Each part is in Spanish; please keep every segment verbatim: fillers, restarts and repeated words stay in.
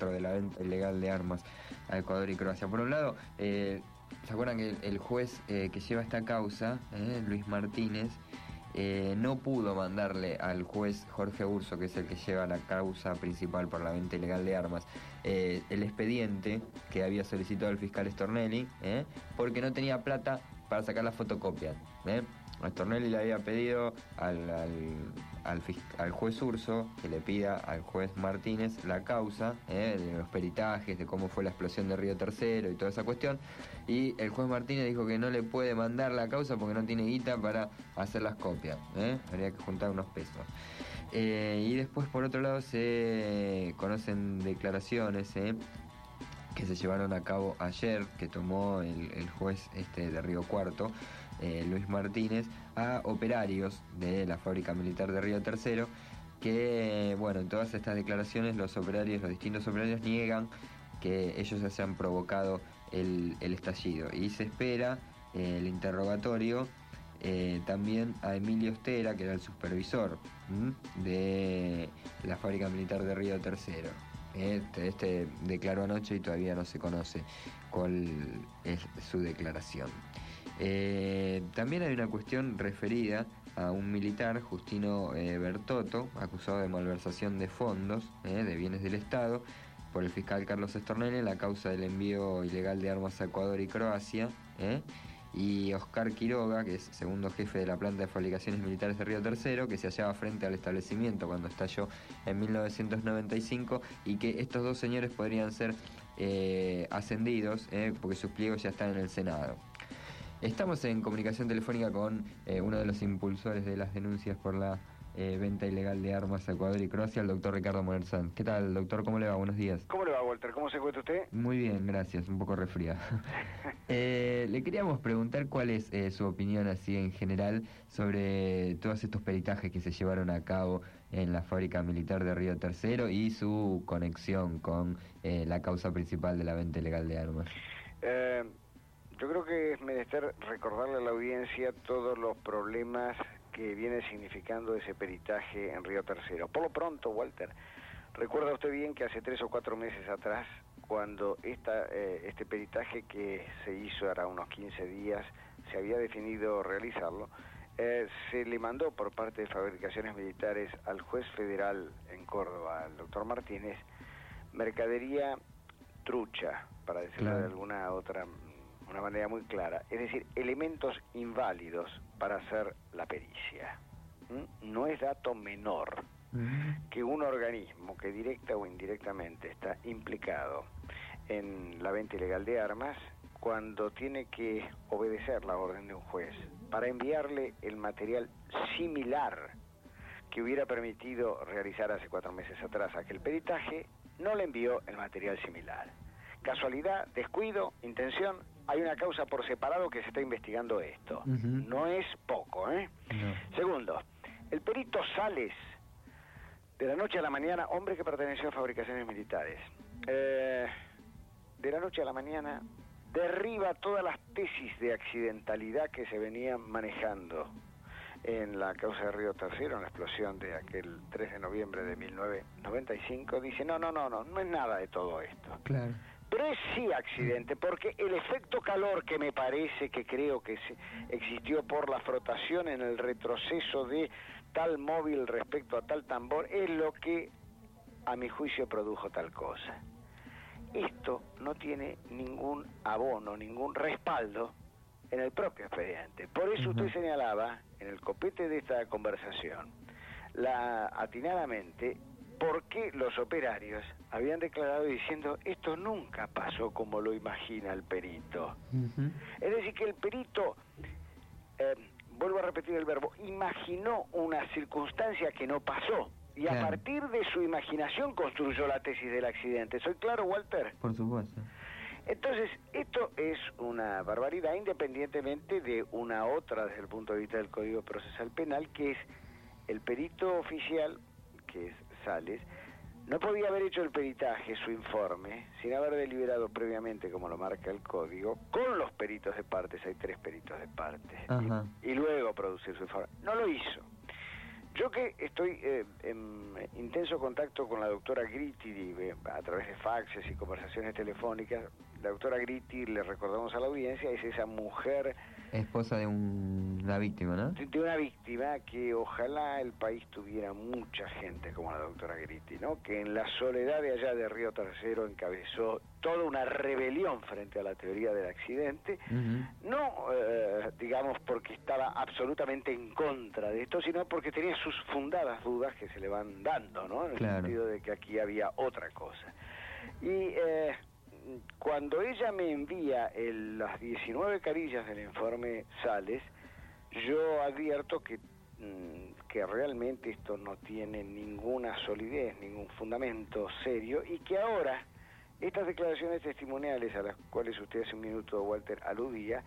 registro de la venta ilegal de armas a Ecuador y Croacia. Por un lado, eh, ¿se acuerdan que el, el juez eh, que lleva esta causa, eh, Luis Martínez, eh, no pudo mandarle al juez Jorge Urso, que es el que lleva la causa principal por la venta ilegal de armas, eh, el expediente que había solicitado el fiscal Stornelli, eh, porque no tenía plata para sacar la fotocopia, eh? A Stornelli le había pedido al, al, al, al juez Urso que le pida al juez Martínez la causa, eh, de los peritajes, de cómo fue la explosión de Río Tercero y toda esa cuestión, y el juez Martínez dijo que no le puede mandar la causa porque no tiene guita para hacer las copias, eh, habría que juntar unos pesos. Eh, y después, por otro lado, se conocen declaraciones eh, que se llevaron a cabo ayer, que tomó el, el juez este de Río Cuarto, eh, Luis Martínez, a operarios de la fábrica militar de Río Tercero, que, bueno, en todas estas declaraciones los operarios, los distintos operarios niegan que ellos hayan provocado el, el estallido, y se espera eh, el interrogatorio eh, también a Emilio Ostera, que era el supervisor ¿m? de la fábrica militar de Río Tercero. Este, este declaró anoche y todavía no se conoce cuál es su declaración. Eh, también hay una cuestión referida a un militar, Justino eh, Bertotto, acusado de malversación de fondos eh, de bienes del Estado por el fiscal Carlos Stornelli en la causa del envío ilegal de armas a Ecuador y Croacia, eh, y Oscar Quiroga, que es segundo jefe de la planta de fabricaciones militares de Río Tercero, que se hallaba frente al establecimiento cuando estalló en mil novecientos noventa y cinco, y que estos dos señores podrían ser eh, ascendidos, eh, porque sus pliegos ya están en el Senado. Estamos en comunicación telefónica con eh, uno de los impulsores de las denuncias por la eh, venta ilegal de armas a Ecuador y Croacia, el doctor Ricardo Monerzán. ¿Qué tal, doctor? ¿Cómo le va? Buenos días. ¿Cómo le va, Walter? ¿Cómo se encuentra usted? Muy bien, gracias. Un poco resfriado. eh, le queríamos preguntar cuál es eh, su opinión así en general sobre todos estos peritajes que se llevaron a cabo en la fábrica militar de Río Tercero y su conexión con eh, la causa principal de la venta ilegal de armas. Eh... Yo creo que es menester recordarle a la audiencia todos los problemas que viene significando ese peritaje en Río Tercero. Por lo pronto, Walter, recuerda usted bien que hace tres o cuatro meses atrás, cuando esta, eh, este peritaje que se hizo hará unos quince días, se había definido realizarlo, eh, se le mandó por parte de Fabricaciones Militares al juez federal en Córdoba, al doctor Martínez, mercadería trucha, para decirlo claro. de alguna otra una manera muy clara, es decir, elementos inválidos para hacer la pericia. ¿Mm? No es dato menor uh-huh. que un organismo que directa o indirectamente está implicado en la venta ilegal de armas, cuando tiene que obedecer la orden de un juez para enviarle el material similar que hubiera permitido realizar hace cuatro meses atrás aquel peritaje, no le envió el material similar. Casualidad, descuido, intención, hay una causa por separado que se está investigando esto. Uh-huh. No es poco, ¿eh? No. Segundo, el perito Sales, de la noche a la mañana, hombre que perteneció a Fabricaciones Militares, eh, de la noche a la mañana derriba todas las tesis de accidentalidad que se venían manejando en la causa de Río Tercero, en la explosión de aquel tres de noviembre de mil novecientos noventa y cinco. Dice, no, no, no, no, no es nada de todo esto. Claro. Pero es sí accidente, porque el efecto calor que me parece que creo que se existió por la frotación en el retroceso de tal móvil respecto a tal tambor es lo que a mi juicio produjo tal cosa. Esto no tiene ningún abono, ningún respaldo en el propio expediente. Por eso uh-huh. usted señalaba en el copete de esta conversación, la atinadamente, por qué los operarios habían declarado diciendo esto nunca pasó como lo imagina el perito. Uh-huh. Es decir, que el perito, eh, vuelvo a repetir el verbo, imaginó una circunstancia que no pasó y claro. a partir de su imaginación construyó la tesis del accidente. ¿Soy claro, Walter? Por supuesto. Entonces, esto es una barbaridad, independientemente de una otra desde el punto de vista del Código Procesal Penal, que es el perito oficial, que es Sales, no podía haber hecho el peritaje, su informe, sin haber deliberado previamente, como lo marca el Código, con los peritos de partes, hay tres peritos de partes, y, y luego producir su informe. No lo hizo. Yo que estoy eh, en intenso contacto con la doctora Gritti eh, a través de faxes y conversaciones telefónicas. La doctora Gritti, le recordamos a la audiencia, es esa mujer... Esposa de un, una víctima, ¿no? De una víctima que ojalá el país tuviera mucha gente como la doctora Gritti, ¿no? Que en la soledad de allá de Río Tercero encabezó toda una rebelión frente a la teoría del accidente, uh-huh. no, eh, digamos, porque estaba absolutamente en contra de esto, sino porque tenía sus fundadas dudas que se le van dando, ¿no? En el claro. sentido de que aquí había otra cosa. Y... Eh, cuando ella me envía el, las diecinueve carillas del informe Sales, yo advierto que, que realmente esto no tiene ninguna solidez, ningún fundamento serio, y que ahora estas declaraciones testimoniales a las cuales usted hace un minuto, Walter, aludía,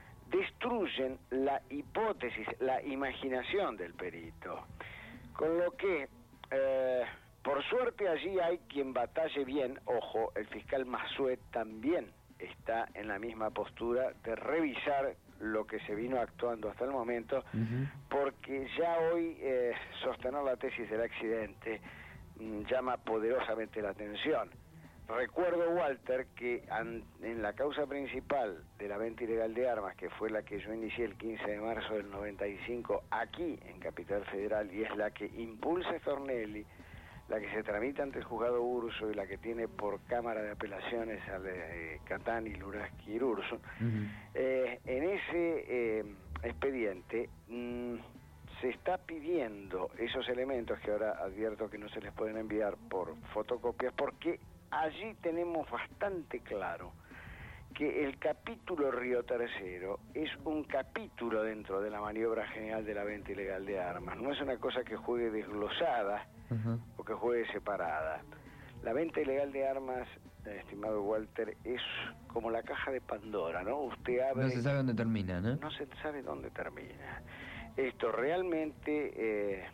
destruyen la hipótesis, la imaginación del perito. Con lo que... Eh, Por suerte allí hay quien batalle bien, ojo, el fiscal Massuet también está en la misma postura de revisar lo que se vino actuando hasta el momento, uh-huh. porque ya hoy eh, sostener la tesis del accidente mm, llama poderosamente la atención. Recuerdo, Walter, que an, en la causa principal de la venta ilegal de armas, que fue la que yo inicié el quince de marzo del noventa y cinco aquí en Capital Federal, y es la que impulsa Stornelli, la que se tramita ante el juzgado Urso y la que tiene por cámara de apelaciones a eh, Catani, Luraski y Urso, uh-huh. eh, en ese eh, expediente mmm, se está pidiendo esos elementos que ahora advierto que no se les pueden enviar por fotocopias, porque allí tenemos bastante claro que el capítulo Río Tercero es un capítulo dentro de la maniobra general de la venta ilegal de armas, no es una cosa que juegue desglosada uh-huh. o que juegue separada. La venta ilegal de armas, estimado Walter, es como la caja de Pandora, ¿no? Usted abre... No se sabe dónde termina, ¿no? No se sabe dónde termina. Esto realmente eh,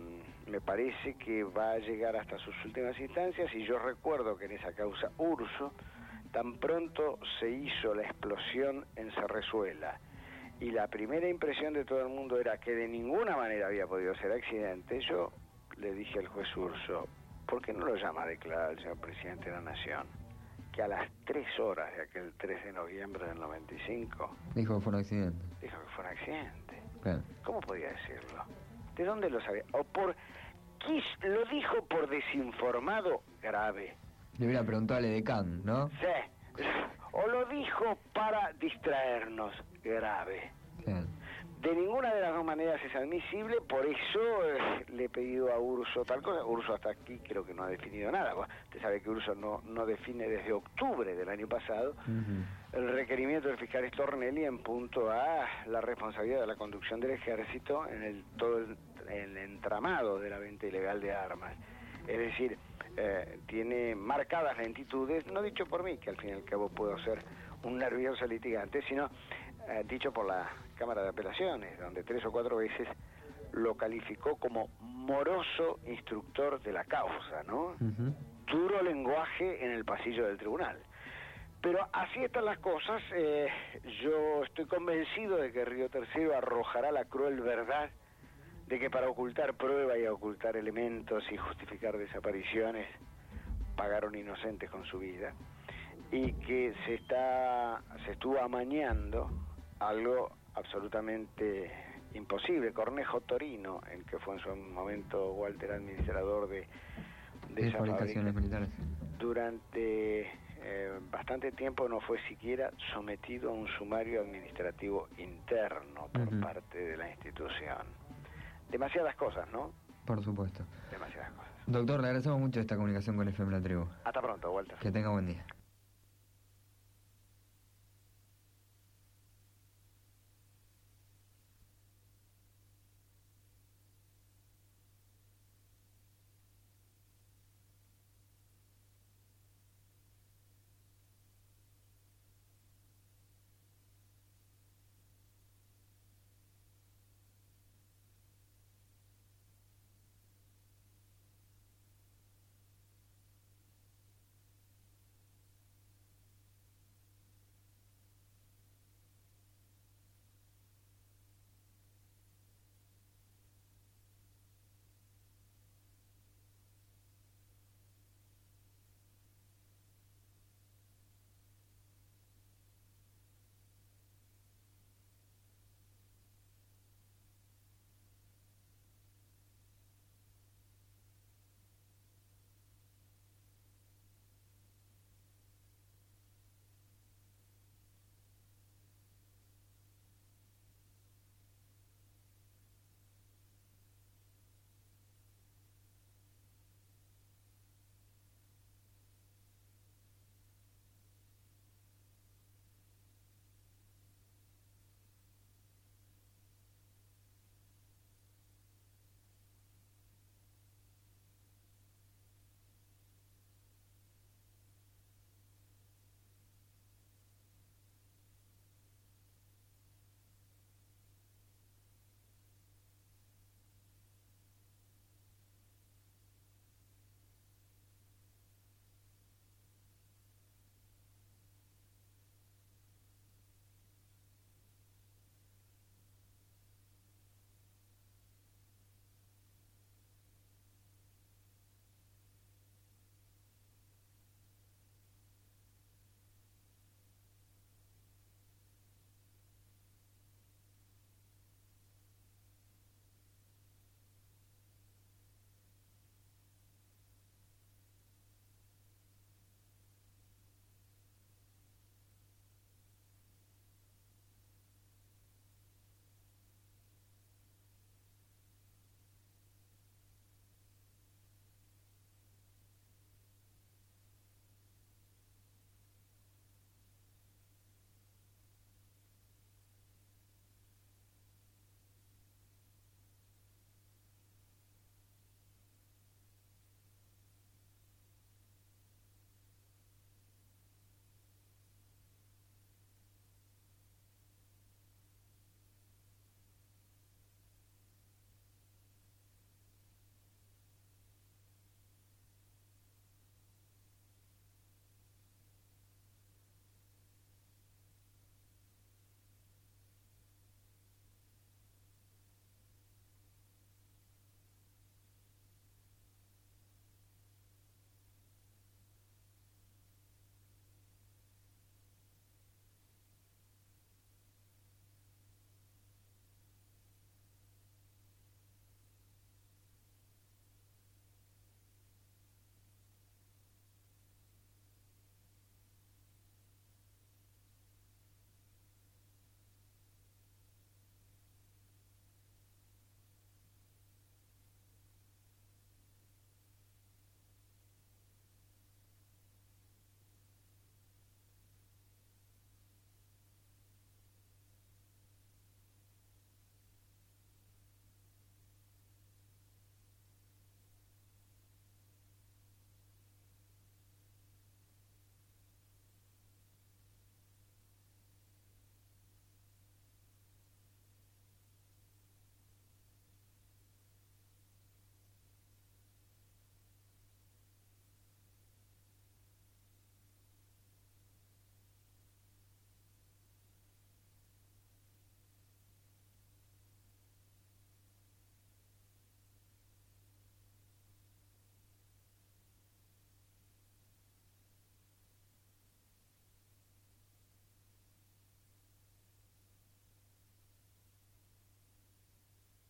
me parece que va a llegar hasta sus últimas instancias, y yo recuerdo que en esa causa Urso, tan pronto se hizo la explosión en Cerrezuela y la primera impresión de todo el mundo era que de ninguna manera había podido ser accidente, yo le dije al juez Urso, ¿por qué no lo llama a declarar el señor presidente de la Nación? Que a las tres horas de aquel tres de noviembre del noventa y cinco... Dijo que fue un accidente. Dijo que fue un accidente. Claro. ¿Cómo podía decirlo? ¿De dónde lo sabía? O por... ¿Qué lo dijo por desinformado? Grave. Le hubiera preguntado al edecán, ¿no? Sí. O lo dijo para distraernos. Grave. Sí. De ninguna de las dos maneras es admisible, por eso eh, le he pedido a Urso tal cosa. Urso hasta aquí creo que no ha definido nada. Usted sabe que Urso no, no define desde octubre del año pasado uh-huh. el requerimiento del fiscal Stornelli en punto a la responsabilidad de la conducción del ejército en el todo el, el entramado de la venta ilegal de armas. Es decir, eh, tiene marcadas lentitudes, no dicho por mí, que al fin y al cabo puedo ser un nervioso litigante, sino eh, dicho por la Cámara de Apelaciones, donde tres o cuatro veces lo calificó como moroso instructor de la causa, ¿no? Uh-huh. Duro lenguaje en el pasillo del tribunal. Pero así están las cosas, eh, yo estoy convencido de que Río Tercero arrojará la cruel verdad de que para ocultar prueba y ocultar elementos y justificar desapariciones pagaron inocentes con su vida, y que se está se estuvo amañando algo absolutamente imposible. Cornejo Torino, el que fue en su momento Walter administrador de, de, de esa fabricaciones militares, durante eh, bastante tiempo no fue siquiera sometido a un sumario administrativo interno por uh-huh. parte de la institución. Demasiadas cosas, ¿no? Por supuesto. Demasiadas cosas. Doctor, le agradecemos mucho esta comunicación con F M La Tribu. Hasta pronto, Walter. Que tenga buen día.